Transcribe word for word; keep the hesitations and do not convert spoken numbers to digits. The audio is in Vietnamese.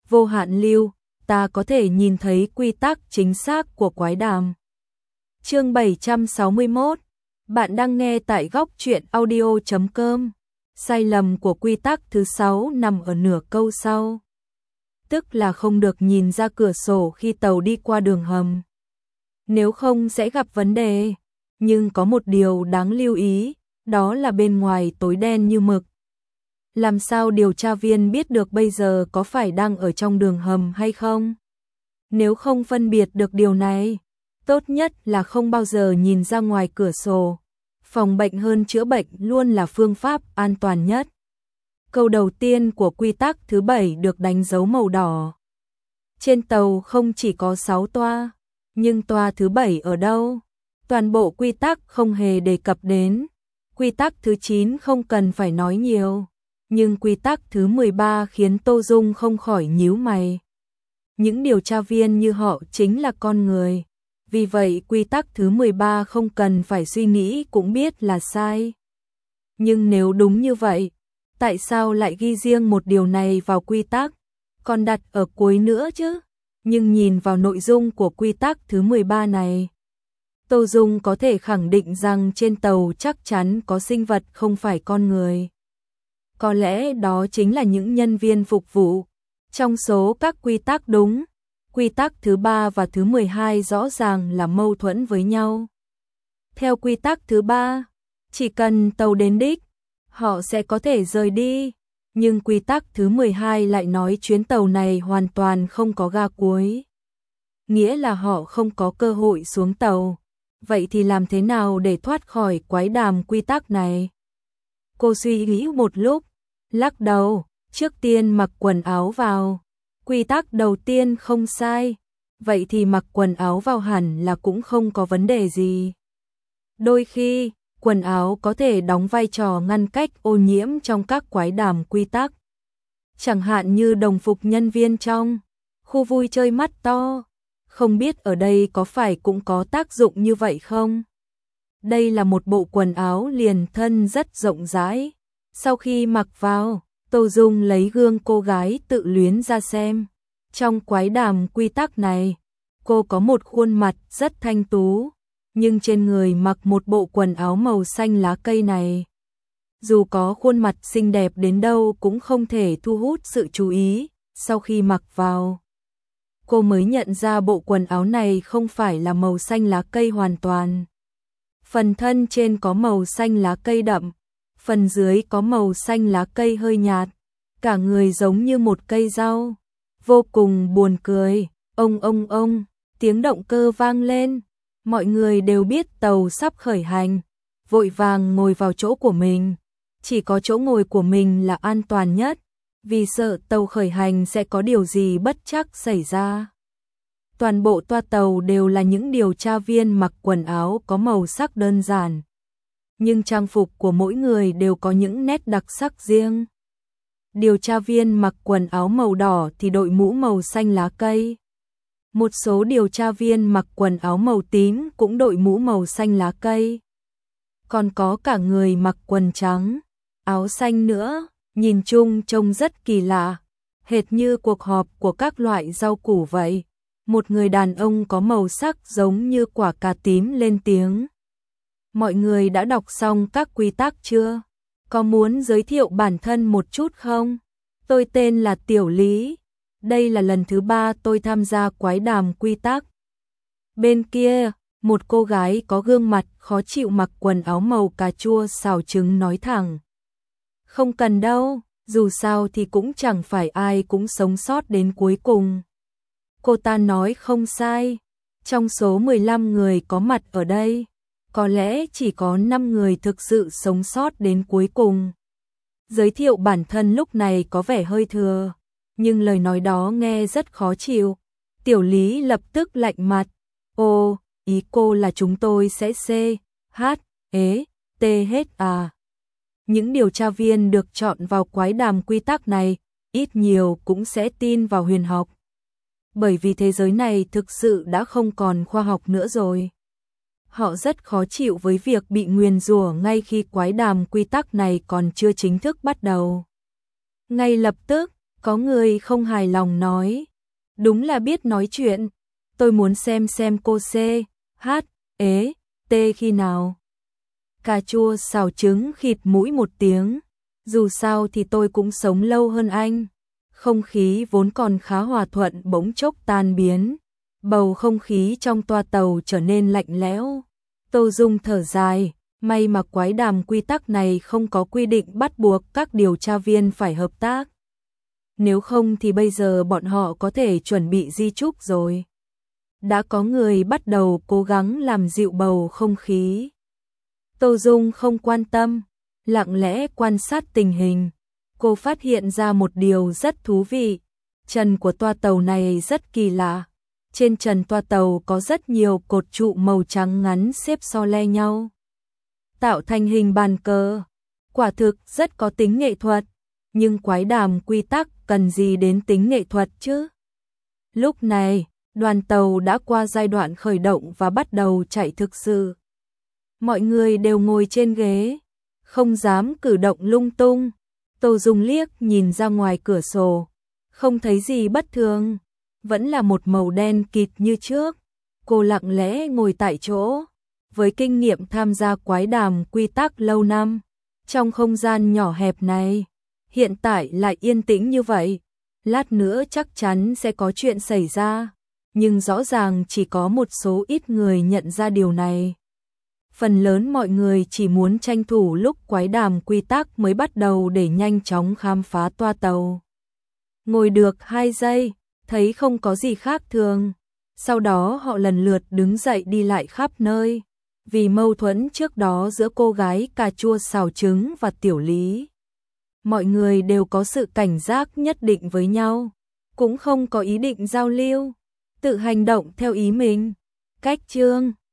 vô hạn lưu, ta có thể nhìn thấy quy tắc chính xác của quái đàm. Chương bảy trăm sáu mươi mốt. Bạn đang nghe tại góc truyện audio chấm com. Sai lầm của quy tắc thứ sáu nằm ở nửa câu sau. Tức là không được nhìn ra cửa sổ khi tàu đi qua đường hầm. Nếu không sẽ gặp vấn đề. Nhưng có một điều đáng lưu ý, đó là bên ngoài tối đen như mực. Làm sao điều tra viên biết được bây giờ có phải đang ở trong đường hầm hay không? Nếu không phân biệt được điều này, tốt nhất là không bao giờ nhìn ra ngoài cửa sổ. Phòng bệnh hơn chữa bệnh luôn là phương pháp an toàn nhất. Câu đầu tiên của quy tắc thứ bảy được đánh dấu màu đỏ. Trên tàu không chỉ có sáu toa, nhưng toa thứ bảy ở đâu? Toàn bộ quy tắc không hề đề cập đến. Quy tắc thứ chín không cần phải nói nhiều, nhưng quy tắc thứ mười ba khiến Tô Dung không khỏi nhíu mày. Những điều tra viên như họ chính là con người, vì vậy quy tắc thứ mười ba không cần phải suy nghĩ cũng biết là sai. Nhưng nếu đúng như vậy, tại sao lại ghi riêng một điều này vào quy tắc, còn đặt ở cuối nữa chứ? Nhưng nhìn vào nội dung của quy tắc thứ mười ba này, Tô Dung có thể khẳng định rằng trên tàu chắc chắn có sinh vật không phải con người. Có lẽ đó chính là những nhân viên phục vụ. Trong số các quy tắc đúng, quy tắc thứ ba và thứ mười hai rõ ràng là mâu thuẫn với nhau. Theo quy tắc thứ ba, chỉ cần tàu đến đích, họ sẽ có thể rời đi. Nhưng quy tắc thứ mười hai lại nói chuyến tàu này hoàn toàn không có ga cuối. Nghĩa là họ không có cơ hội xuống tàu. Vậy thì làm thế nào để thoát khỏi quái đàm quy tắc này? Cô suy nghĩ một lúc, lắc đầu, trước tiên mặc quần áo vào. Quy tắc đầu tiên không sai, vậy thì mặc quần áo vào hẳn là cũng không có vấn đề gì. Đôi khi, quần áo có thể đóng vai trò ngăn cách ô nhiễm trong các quái đàm quy tắc. Chẳng hạn như đồng phục nhân viên trong khu vui chơi mắt to. Không biết ở đây có phải cũng có tác dụng như vậy không? Đây là một bộ quần áo liền thân rất rộng rãi. Sau khi mặc vào, Tô Dung lấy gương cô gái tự luyến ra xem. Trong quái đàm quy tắc này, cô có một khuôn mặt rất thanh tú, nhưng trên người mặc một bộ quần áo màu xanh lá cây này. Dù có khuôn mặt xinh đẹp đến đâu cũng không thể thu hút sự chú ý. Sau khi mặc vào, cô mới nhận ra bộ quần áo này không phải là màu xanh lá cây hoàn toàn. Phần thân trên có màu xanh lá cây đậm, phần dưới có màu xanh lá cây hơi nhạt, cả người giống như một cây rau. Vô cùng buồn cười, ông ông ông, tiếng động cơ vang lên, mọi người đều biết tàu sắp khởi hành, vội vàng ngồi vào chỗ của mình. Chỉ có chỗ ngồi của mình là an toàn nhất, vì sợ tàu khởi hành sẽ có điều gì bất trắc xảy ra. Toàn bộ toa tàu đều là những điều tra viên mặc quần áo có màu sắc đơn giản, nhưng trang phục của mỗi người đều có những nét đặc sắc riêng. Điều tra viên mặc quần áo màu đỏ thì đội mũ màu xanh lá cây. Một số điều tra viên mặc quần áo màu tím cũng đội mũ màu xanh lá cây. Còn có cả người mặc quần trắng, áo xanh nữa, nhìn chung trông rất kỳ lạ, hệt như cuộc họp của các loại rau củ vậy. Một người đàn ông có màu sắc giống như quả cà tím lên tiếng. Mọi người đã đọc xong các quy tắc chưa? Có muốn giới thiệu bản thân một chút không? Tôi tên là Tiểu Lý. Đây là lần thứ ba tôi tham gia quái đàm quy tắc. Bên kia, một cô gái có gương mặt khó chịu mặc quần áo màu cà chua xào trứng nói thẳng. Không cần đâu, dù sao thì cũng chẳng phải ai cũng sống sót đến cuối cùng. Cô ta nói không sai, trong số mười lăm người có mặt ở đây, có lẽ chỉ có năm người thực sự sống sót đến cuối cùng. Giới thiệu bản thân lúc này có vẻ hơi thừa, nhưng lời nói đó nghe rất khó chịu. Tiểu Lý lập tức lạnh mặt. Ô, ý cô là chúng tôi sẽ C, H, E, T hết à? Những điều tra viên được chọn vào quái đàm quy tắc này, ít nhiều cũng sẽ tin vào huyền học. Bởi vì thế giới này thực sự đã không còn khoa học nữa rồi. Họ rất khó chịu với việc bị nguyền rủa ngay khi quái đàm quy tắc này còn chưa chính thức bắt đầu. Ngay lập tức, Có người không hài lòng nói, đúng là biết nói chuyện, tôi muốn xem xem cô C, H, ế, T khi nào. Cà chua xào trứng khịt mũi một tiếng, dù sao thì tôi cũng sống lâu hơn anh. Không khí vốn còn khá hòa thuận bỗng chốc tan biến, bầu không khí trong toa tàu trở nên lạnh lẽo. Tô Dung thở dài, may mà quái đàm quy tắc này không có quy định bắt buộc các điều tra viên phải hợp tác. Nếu không thì bây giờ bọn họ có thể chuẩn bị di chúc rồi. Đã có người bắt đầu cố gắng làm dịu bầu không khí. Tô Dung không quan tâm, lặng lẽ quan sát tình hình. Cô phát hiện ra một điều rất thú vị. Trần của toa tàu này rất kỳ lạ. Trên trần toa tàu có rất nhiều cột trụ màu trắng ngắn xếp so le nhau, tạo thành hình bàn cờ. Quả thực rất có tính nghệ thuật. Nhưng quái đàm quy tắc cần gì đến tính nghệ thuật chứ? Lúc này, đoàn tàu đã qua giai đoạn khởi động và bắt đầu chạy thực sự. Mọi người đều ngồi trên ghế, không dám cử động lung tung. Tô Dung liếc nhìn ra ngoài cửa sổ, không thấy gì bất thường, vẫn là một màu đen kịt như trước. Cô lặng lẽ ngồi tại chỗ, với kinh nghiệm tham gia quái đàm quy tắc lâu năm, trong không gian nhỏ hẹp này, hiện tại lại yên tĩnh như vậy. Lát nữa chắc chắn sẽ có chuyện xảy ra, nhưng rõ ràng chỉ có một số ít người nhận ra điều này. Phần lớn mọi người chỉ muốn tranh thủ lúc quái đàm quy tắc mới bắt đầu để nhanh chóng khám phá toa tàu. Ngồi được hai giây, thấy không có gì khác thường. Sau đó họ lần lượt đứng dậy đi lại khắp nơi. Vì mâu thuẫn trước đó giữa cô gái cà chua xào trứng và Tiểu Lý, mọi người đều có sự cảnh giác nhất định với nhau, cũng không có ý định giao lưu, tự hành động theo ý mình. Cách chương